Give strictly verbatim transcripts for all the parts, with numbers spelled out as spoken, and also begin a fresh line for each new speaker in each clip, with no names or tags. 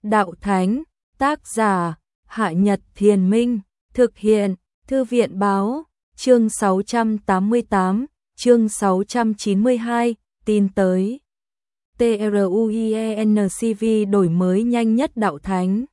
Đạo Thánh, tác giả, Hạ Nhật Thiền Minh, thực hiện, Thư viện Báo, chương sáu trăm tám mươi tám, chương sáu trăm chín mươi hai, tin tới. TRUIENCV đổi mới nhanh nhất Đạo Thánh.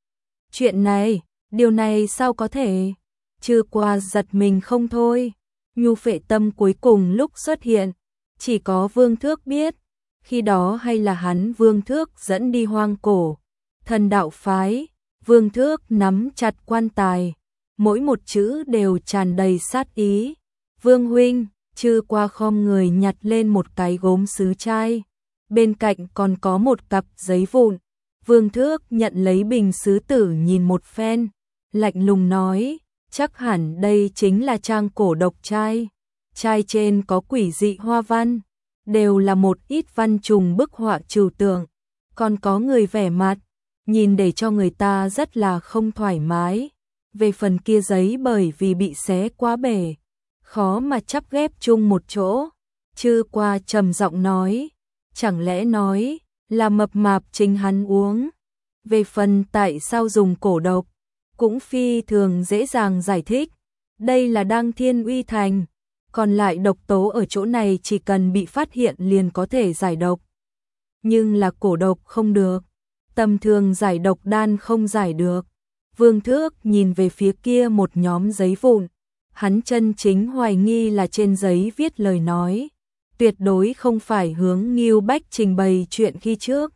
Chuyện này, điều này sao có thể? Chư qua giật mình không thôi. Nhu Phệ Tâm cuối cùng lúc xuất hiện, chỉ có Vương Thước biết. Khi đó hay là hắn Vương Thước dẫn đi hoang cổ, thần đạo phái, Vương Thước nắm chặt quan tài, mỗi một chữ đều tràn đầy sát ý. Vương huynh, chư qua khom người nhặt lên một cái gốm sứ chai, bên cạnh còn có một cặp giấy vụn. Vương Thước nhận lấy bình sứ tử nhìn một phen, lạnh lùng nói, chắc hẳn đây chính là trang cổ độc chai. Chai trên có quỷ dị hoa văn, đều là một ít văn trùng bức họa trừu tượng, còn có người vẻ mặt, nhìn để cho người ta rất là không thoải mái. Về phần kia giấy bởi vì bị xé quá bể, khó mà chắp ghép chung một chỗ. Chư qua trầm giọng nói, chẳng lẽ nói là mập mạp chính hắn uống. Về phần tại sao dùng cổ độc, cũng phi thường dễ dàng giải thích. Đây là Đăng Thiên Uy Thành, còn lại độc tố ở chỗ này chỉ cần bị phát hiện liền có thể giải độc. Nhưng là cổ độc không được, tầm thường giải độc đan không giải được. Vương Thước nhìn về phía kia một nhóm giấy vụn, hắn chân chính hoài nghi là trên giấy viết lời nói, tuyệt đối không phải hướng Ngưu Bách trình bày chuyện khi trước.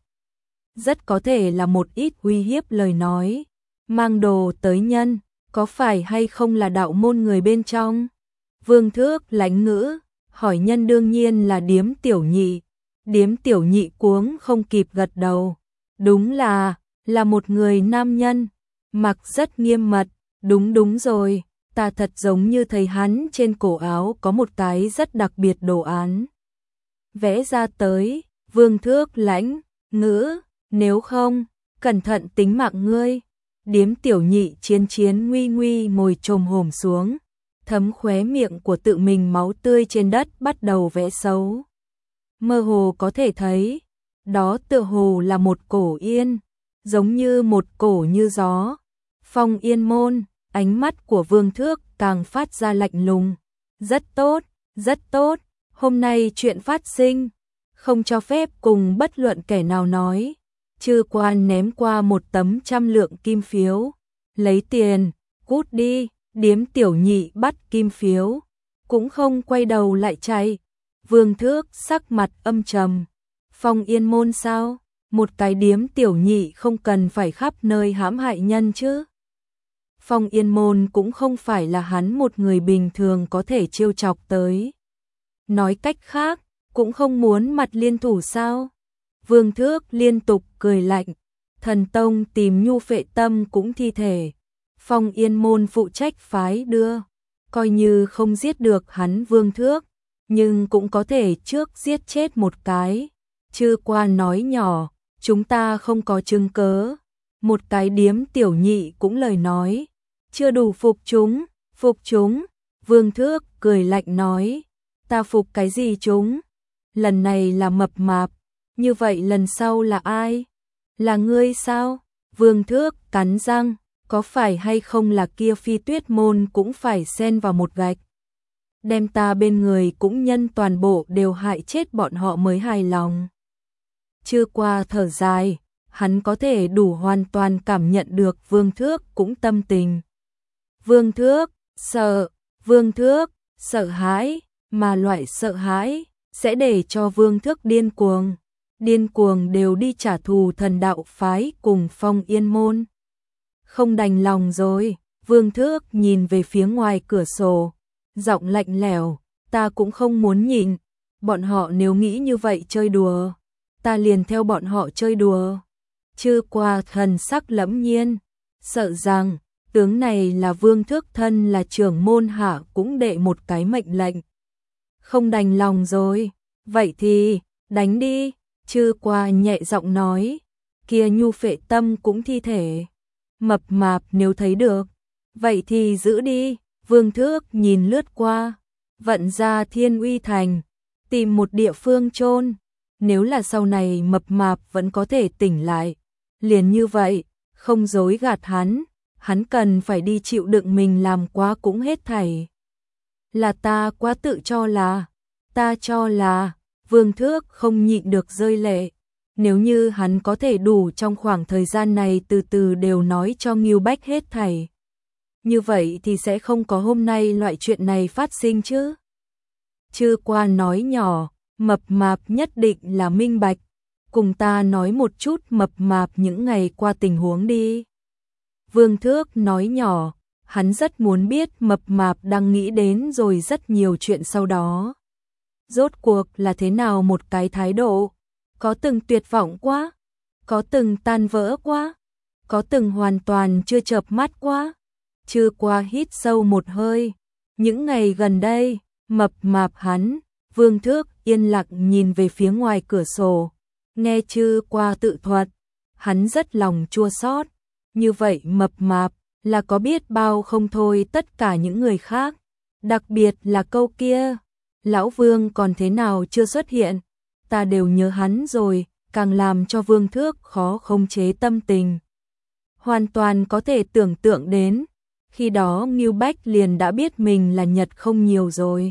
Rất có thể là một ít uy hiếp lời nói, mang đồ tới nhân, có phải hay không là đạo môn người bên trong? Vương Thước lãnh ngữ, hỏi nhân đương nhiên là Điếm Tiểu Nhị. Điếm Tiểu Nhị cuống không kịp gật đầu. Đúng là, là một người nam nhân, mặc rất nghiêm mật, đúng đúng rồi, ta thật giống như thấy hắn trên cổ áo có một cái rất đặc biệt đồ án. Vẽ ra tới, Vương Thước lãnh ngữ, nếu không, cẩn thận tính mạng ngươi. Điếm Tiểu Nhị chiến chiến nguy nguy ngồi chồm hổm xuống, thấm khóe miệng của tự mình máu tươi trên đất bắt đầu vẽ xấu. Mơ hồ có thể thấy, đó tựa hồ là một cổ yên, giống như một cổ như gió. Phong Yên Môn, ánh mắt của Vương Thước càng phát ra lạnh lùng. Rất tốt, rất tốt, hôm nay chuyện phát sinh, không cho phép cùng bất luận kẻ nào nói. Chư quan ném qua một tấm trăm lượng kim phiếu, lấy tiền, cút đi. Điếm Tiểu Nhị bắt kim phiếu, cũng không quay đầu lại chạy. Vương Thước sắc mặt âm trầm. Phong Yên Môn sao? Một cái Điếm Tiểu Nhị không cần phải khắp nơi hãm hại nhân chứ. Phong Yên Môn cũng không phải là hắn một người bình thường có thể trêu chọc tới. Nói cách khác, cũng không muốn mặt liên thủ sao? Vương Thước liên tục cười lạnh. Thần Tông tìm Nhu Phệ Tâm cũng thi thể, Phong Yên Môn phụ trách phái đưa, coi như không giết được hắn Vương Thước, nhưng cũng có thể trước giết chết một cái. Chư qua nói nhỏ, chúng ta không có chứng cớ. Một cái Điếm Tiểu Nhị cũng lời nói, chưa đủ phục chúng, phục chúng. Vương Thước cười lạnh nói, ta phục cái gì chúng? Lần này là mập mạp, như vậy lần sau là ai? Là ngươi sao? Vương Thước cắn răng, có phải hay không là kia Phi Tuyết Môn cũng phải xen vào một gạch. Đem ta bên người cũng nhân toàn bộ đều hại chết bọn họ mới hài lòng. Chưa qua thở dài, hắn có thể đủ hoàn toàn cảm nhận được Vương Thước cũng tâm tình. Vương Thước, sợ, Vương Thước, sợ hãi, mà loại sợ hãi sẽ để cho Vương Thước điên cuồng. Điên cuồng đều đi trả thù thần đạo phái cùng Phong Yên Môn. Không đành lòng rồi, Vương Thước nhìn về phía ngoài cửa sổ, giọng lạnh lẽo, ta cũng không muốn nhìn, bọn họ nếu nghĩ như vậy chơi đùa, ta liền theo bọn họ chơi đùa. Chư qua thần sắc lẫm nhiên, sợ rằng, tướng này là Vương Thước thân là trưởng môn hạ cũng đệ một cái mệnh lệnh. Không đành lòng rồi, vậy thì, đánh đi, chư qua nhẹ giọng nói, kia Nhu Phệ Tâm cũng thi thể. Mập mạp nếu thấy được, vậy thì giữ đi. Vương Thước nhìn lướt qua, vận ra Thiên Uy Thành, tìm một địa phương chôn. Nếu là sau này mập mạp vẫn có thể tỉnh lại, liền như vậy, không dối gạt hắn, hắn cần phải đi chịu đựng mình làm quá cũng hết thảy. Là ta quá tự cho là, ta cho là, Vương Thước không nhịn được rơi lệ. Nếu như hắn có thể đủ trong khoảng thời gian này từ từ đều nói cho Ngưu Bách hết thảy. Như vậy thì sẽ không có hôm nay loại chuyện này phát sinh chứ. Chư qua nói nhỏ, mập mạp nhất định là minh bạch. Cùng ta nói một chút mập mạp những ngày qua tình huống đi. Vương Thước nói nhỏ, hắn rất muốn biết mập mạp đang nghĩ đến rồi rất nhiều chuyện sau đó. Rốt cuộc là thế nào một cái thái độ? Có từng tuyệt vọng quá? Có từng tan vỡ quá? Có từng hoàn toàn chưa chợp mắt quá? Chư qua hít sâu một hơi. Những ngày gần đây, mập mạp hắn, Vương Thước yên lặng nhìn về phía ngoài cửa sổ. Nghe chư qua tự thuật, hắn rất lòng chua xót. Như vậy mập mạp là có biết bao không thôi tất cả những người khác. Đặc biệt là câu kia, Lão Vương còn thế nào chưa xuất hiện, ta đều nhớ hắn rồi, càng làm cho Vương Thước khó khống chế tâm tình. Hoàn toàn có thể tưởng tượng đến, khi đó Ngưu Bách liền đã biết mình là Nhật không nhiều rồi.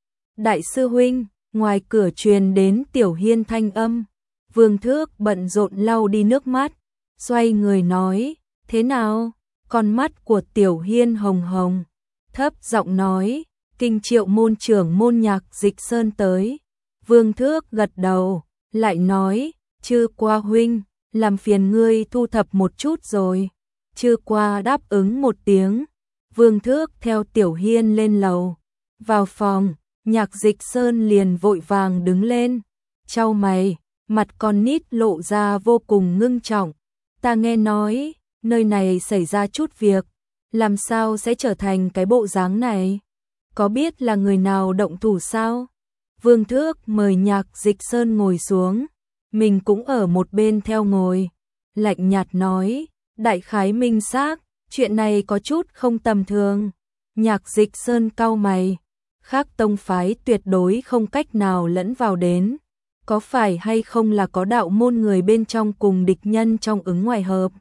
Đại sư huynh, ngoài cửa truyền đến Tiểu Hiên thanh âm, Vương Thước bận rộn lau đi nước mắt, xoay người nói, thế nào? Con mắt của Tiểu Hiên hồng hồng, thấp giọng nói, Kinh Triệu môn trưởng môn Nhạc Dịch Sơn tới. Vương Thước gật đầu, lại nói, chư qua huynh, làm phiền ngươi thu thập một chút rồi. Chư qua đáp ứng một tiếng, Vương Thước theo Tiểu Hiên lên lầu. Vào phòng, Nhạc Dịch Sơn liền vội vàng đứng lên, chau mày, mặt con nít lộ ra vô cùng ngưng trọng. Ta nghe nói, nơi này xảy ra chút việc, làm sao sẽ trở thành cái bộ dáng này? Có biết là người nào động thủ sao? Vương Thước mời Nhạc Dịch Sơn ngồi xuống, mình cũng ở một bên theo ngồi, lạnh nhạt nói, đại khái minh xác, chuyện này có chút không tầm thường. Nhạc Dịch Sơn cau mày, khác tông phái tuyệt đối không cách nào lẫn vào đến, có phải hay không là có đạo môn người bên trong cùng địch nhân trong ứng ngoài hợp?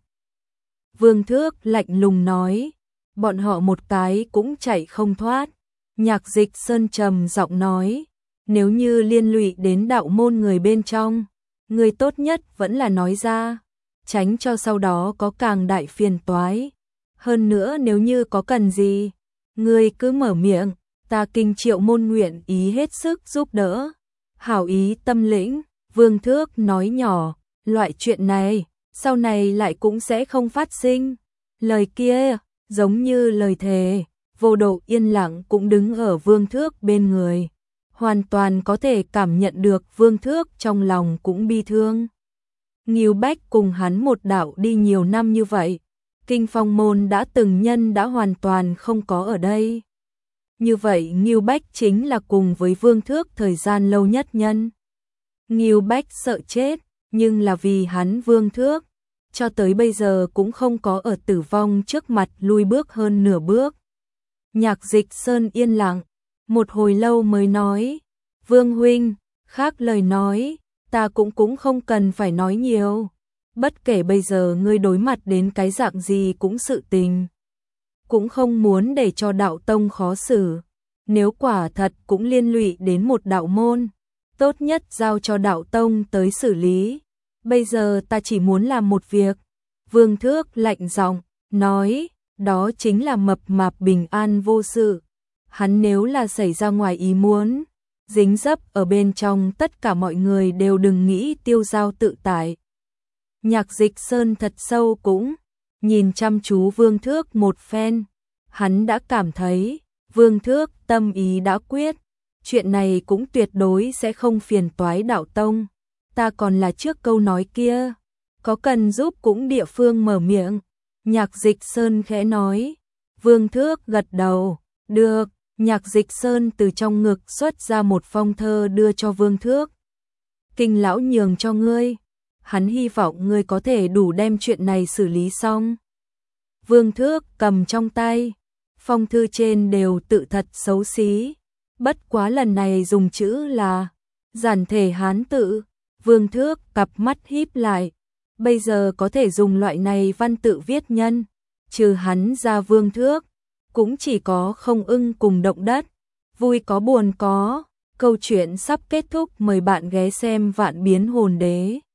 Vương Thước lạnh lùng nói, bọn họ một cái cũng chạy không thoát. Nhạc Dịch Sơn trầm giọng nói, nếu như liên lụy đến đạo môn người bên trong, người tốt nhất vẫn là nói ra, tránh cho sau đó có càng đại phiền toái. Hơn nữa nếu như có cần gì, người cứ mở miệng, ta Kinh Triệu môn nguyện ý hết sức giúp đỡ. Hảo ý tâm lĩnh, Vương Thước nói nhỏ, loại chuyện này, sau này lại cũng sẽ không phát sinh. Lời kia, giống như lời thề. Vô Độ yên lặng cũng đứng ở Vương Thước bên người, hoàn toàn có thể cảm nhận được Vương Thước trong lòng cũng bi thương. Ngưu Bách cùng hắn một đạo đi nhiều năm như vậy, Kinh Phong môn đã từng nhân đã hoàn toàn không có ở đây. Như vậy Ngưu Bách chính là cùng với Vương Thước thời gian lâu nhất nhân. Ngưu Bách sợ chết, nhưng là vì hắn Vương Thước, cho tới bây giờ cũng không có ở tử vong trước mặt lui bước hơn nửa bước. Nhạc Dịch Sơn yên lặng, một hồi lâu mới nói, Vương huynh, khác lời nói, ta cũng cũng không cần phải nói nhiều. Bất kể bây giờ ngươi đối mặt đến cái dạng gì cũng sự tình. Cũng không muốn để cho đạo tông khó xử. Nếu quả thật cũng liên lụy đến một đạo môn, tốt nhất giao cho đạo tông tới xử lý. Bây giờ ta chỉ muốn làm một việc. Vương Thước lạnh giọng, nói, đó chính là mập mạp bình an vô sự. Hắn nếu là xảy ra ngoài ý muốn, dính dấp ở bên trong tất cả mọi người đều đừng nghĩ tiêu dao tự tại. Nhạc Dịch Sơn thật sâu cũng nhìn chăm chú Vương Thước một phen, hắn đã cảm thấy Vương Thước tâm ý đã quyết, chuyện này cũng tuyệt đối sẽ không phiền toái đạo tông. Ta còn là trước câu nói kia, có cần giúp cũng địa phương mở miệng. Nhạc Dịch Sơn khẽ nói, Vương Thước gật đầu, được. Nhạc Dịch Sơn từ trong ngực xuất ra một phong thơ đưa cho Vương Thước. Kinh lão nhường cho ngươi, hắn hy vọng ngươi có thể đủ đem chuyện này xử lý xong. Vương Thước cầm trong tay, phong thư trên đều tự thật xấu xí, bất quá lần này dùng chữ là giản thể Hán tự. Vương Thước cặp mắt híp lại, bây giờ có thể dùng loại này văn tự viết nhân, trừ hắn ra Vương Thước, cũng chỉ có Không Ưng cùng Động Đất. Vui có buồn có, câu chuyện sắp kết thúc, mời bạn ghé xem Vạn Biến Hồn Đế.